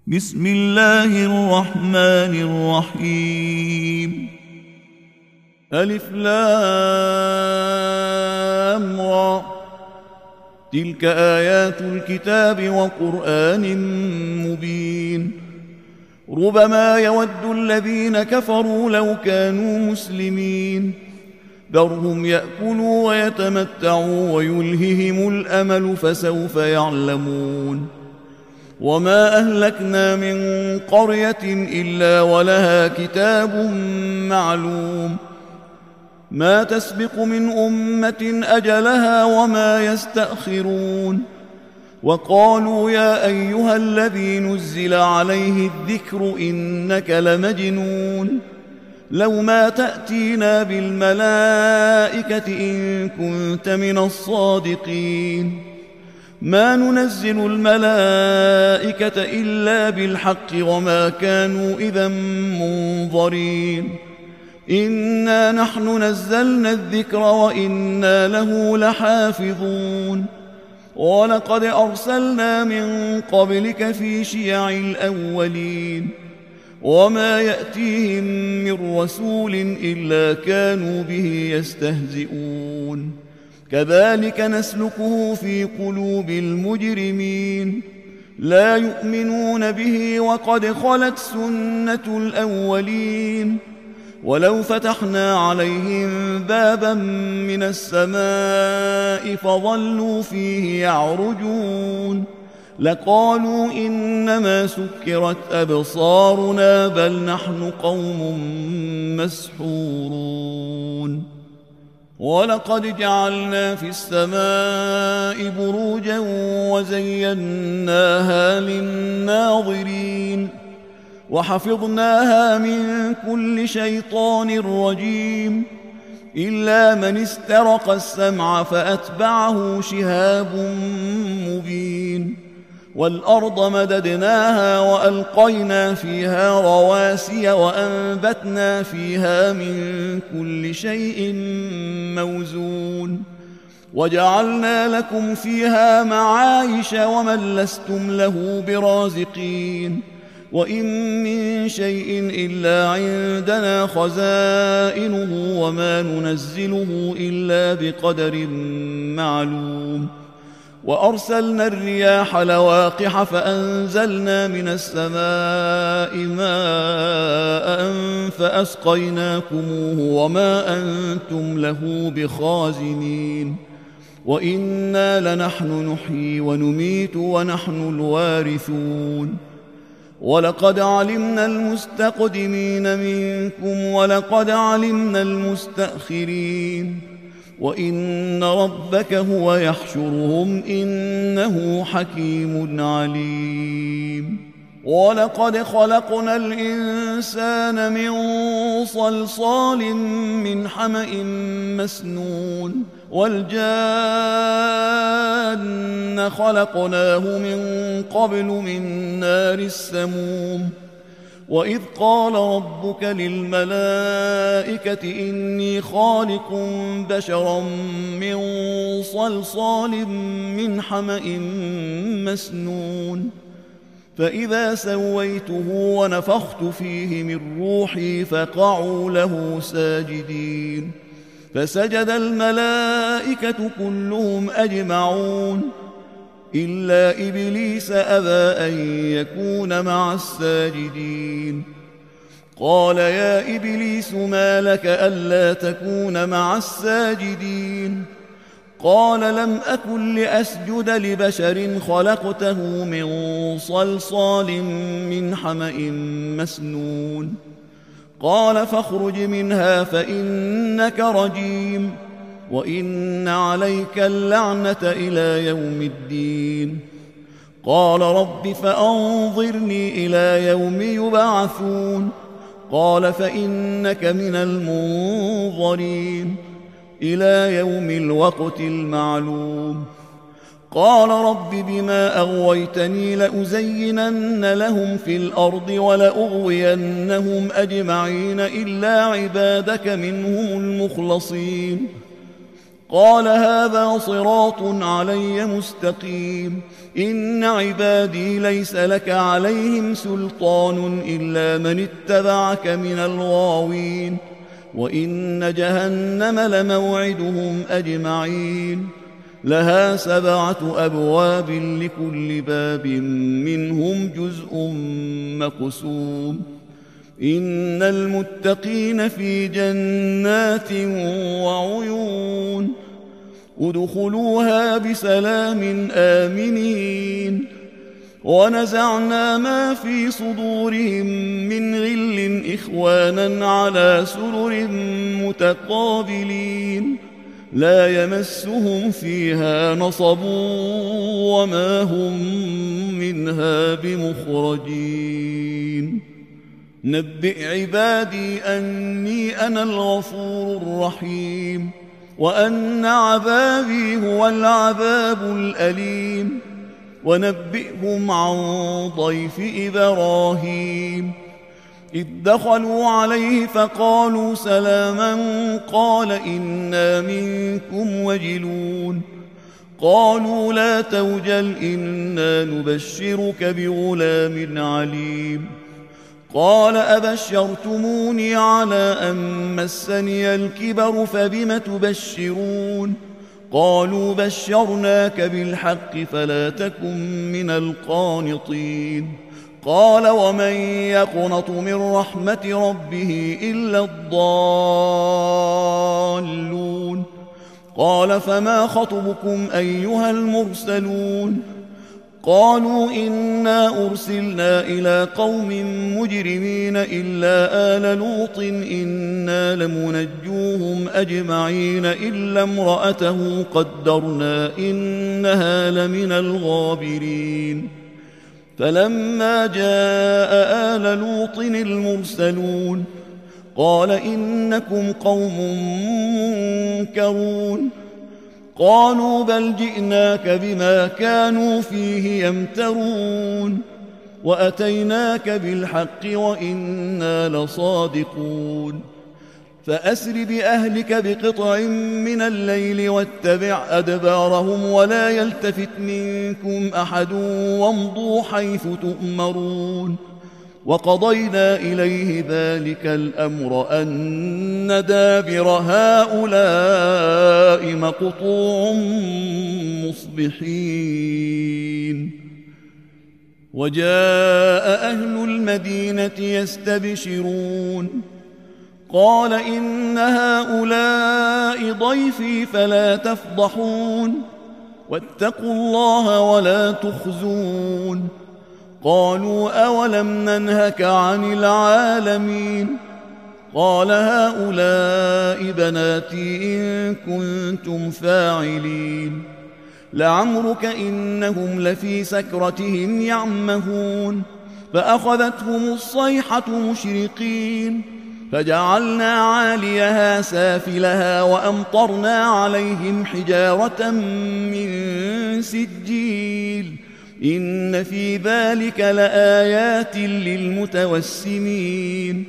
بسم الله الرحمن الرحيم. ألف لام را، تلك آيات الكتاب وقرآن مبين. ربما يود الذين كفروا لو كانوا مسلمين، ذرهم يأكلوا ويتمتعوا ويلههم الأمل فسوف يعلمون. وما أهلكنا من قرية إلا ولها كتاب معلوم، ما تسبق من أمة أجلها وما يستأخرون. وقالوا يا أيها الذي نزل عليه الذكر إنك لمجنون، لو ما تأتينا بالملائكة إن كنت من الصادقين. ما ننزل الملائكة إلا بالحق وما كانوا إذا منظرين. إنا نحن نزلنا الذكر وإنا له لحافظون. ولقد أرسلنا من قبلك في شيع الأولين، وما يأتيهم من رسول إلا كانوا به يستهزئون. كذلك نسلكه في قلوب المجرمين، لا يؤمنون به وقد خلت سنة الأولين. ولو فتحنا عليهم بابا من السماء فظلوا فيه يعرجون لقالوا إنما سكرت أبصارنا بل نحن قوم مسحورون. ولقد جعلنا في السماء بروجا وزيناها للناظرين، وحفظناها من كل شيطان رجيم، إلا من استرق السمع فأتبعه شهاب مبين. والأرض مددناها وألقينا فيها رواسي وأنبتنا فيها من كل شيء موزون. وجعلنا لكم فيها معايش ومن لستم له برازقين. وإن من شيء إلا عندنا خزائنه وما ننزله إلا بقدر معلوم. وأرسلنا الرياح لواقح فأنزلنا من السماء ماء فأسقيناكموه وما أنتم له بخازنين. وإنا لنحن نحيي ونميت ونحن الوارثون. ولقد علمنا المستقدمين منكم ولقد علمنا المستأخرين، وإن ربك هو يحشرهم إنه حكيم عليم. ولقد خلقنا الإنسان من صلصال من حمأ مسنون، والجان خلقناه من قبل من نار السموم. وإذ قال ربك للملائكة إني خالق بشرا من صلصال من حمأ مسنون، فإذا سويته ونفخت فيه من روحي فقعوا له ساجدين. فسجد الملائكة كلهم أجمعون إلا إبليس أبى أن يكون مع الساجدين. قال يا إبليس ما لك ألا تكون مع الساجدين؟ قال لم أكن لأسجد لبشر خلقته من صلصال من حمأ مسنون. قال فاخرج منها فإنك رجيم، وإن عليك اللعنة إلى يوم الدين. قال رب فأنظرني إلى يوم يبعثون. قال فإنك من المنظرين إلى يوم الوقت المعلوم. قال رب بما أغويتني لأزينن لهم في الأرض ولأغوينهم أجمعين إلا عبادك منهم المخلصين. قال هذا صراط علي مستقيم إن عبادي ليس لك عليهم سلطان إلا من اتبعك من الغاوين وإن جهنم لموعدهم أجمعين لها 7 أبواب لكل باب منهم جزء مقسوم إن المتقين في جنات وعيون ادخلوها بسلام آمنين ونزعنا ما في صدورهم من غل إخوانا على سرر متقابلين لا يمسهم فيها نصب وما هم منها بمخرجين نبئ عبادي أني أنا الغفور الرحيم وأن عذابي هو العذاب الأليم ونبئهم عن ضيف إبراهيم إذ دخلوا عليه فقالوا سلاما قال إنا منكم وجلون قالوا لا توجل إنا نبشرك بغلام عليم قال أبشرتموني على أن مسني الكبر فبم تبشرون قالوا بشرناك بالحق فلا تكن من القانطين قال ومن يقنط من رحمة ربه إلا الضالون قال فما خطبكم أيها المرسلون قالوا إنا أرسلنا إلى قوم مجرمين إلا آل لوط إنا لمنجوهم أجمعين إلا امرأته قدرنا إنها لمن الغابرين فلما جاء آل لوط المرسلون قال إنكم قوم منكرون قالوا بل جئناك بما كانوا فيه يمترون وأتيناك بالحق وإنا لصادقون فأسر بأهلك بقطع من الليل واتبع أدبارهم ولا يلتفت منكم أحد وامضوا حيث تؤمرون وقضينا إليه ذلك الأمر أن دابر هؤلاء مقطوع مصبحين وجاء أهل المدينة يستبشرون قال إن هؤلاء ضيفي فلا تفضحون واتقوا الله ولا تخزون قالوا أولم ننهك عن العالمين قال هؤلاء بناتي إن كنتم فاعلين لعمرك إنهم لفي سكرتهم يعمهون فأخذتهم الصيحة مشرقين فجعلنا عاليها سافلها وأمطرنا عليهم حجارة من سجيل إن في ذلك لآيات للمتوسمين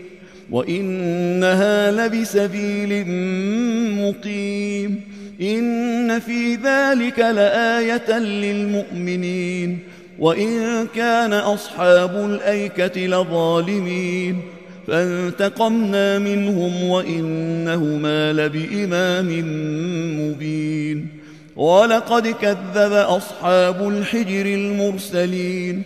وإنها لبسبيل مقيم إن في ذلك لآية للمؤمنين وإن كان أصحاب الأيكة لظالمين فانتقمنا منهم وإنهما لبإمام مبين ولقد كذب أصحاب الحجر المرسلين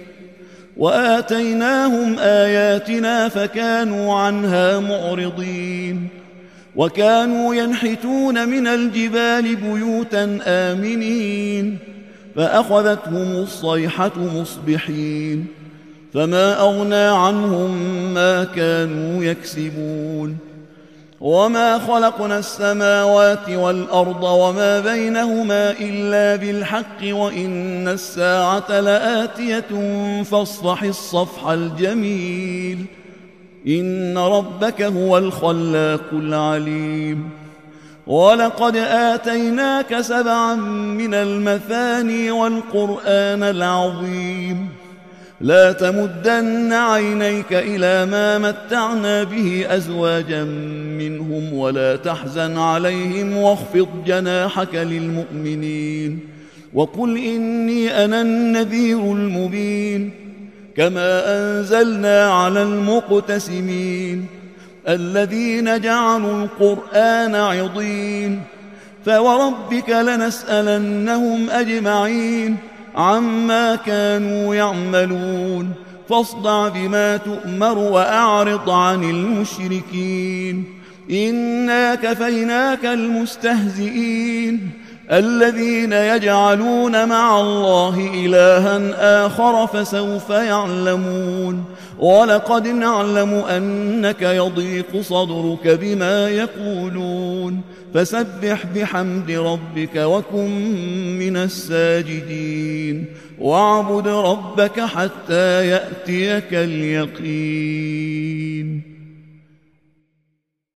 وآتيناهم آياتنا فكانوا عنها معرضين وكانوا ينحتون من الجبال بيوتا آمنين فأخذتهم الصيحة مصبحين فما أغنى عنهم ما كانوا يكسبون وما خلقنا السماوات والأرض وما بينهما إلا بالحق وإن الساعة لآتية فاصفح الصفح الجميل إن ربك هو الخلاق العليم ولقد آتيناك 7 من المثاني والقرآن العظيم لا تمدن عينيك إلى ما متعنا به أزواجا منهم ولا تحزن عليهم واخفض جناحك للمؤمنين وقل إني أنا النذير المبين كما أنزلنا على المقتسمين الذين جعلوا القرآن عضين فوربك لنسألنهم أجمعين عما كانوا يعملون فاصدع بما تؤمر وأعرض عن المشركين إنا كفيناك المستهزئين الذين يجعلون مع الله إلها آخر فسوف يعلمون ولقد نعلم أنك يضيق صدرك بما يقولون فسبح بحمد ربك وكن من الساجدين واعبد ربك حتى يأتيك اليقين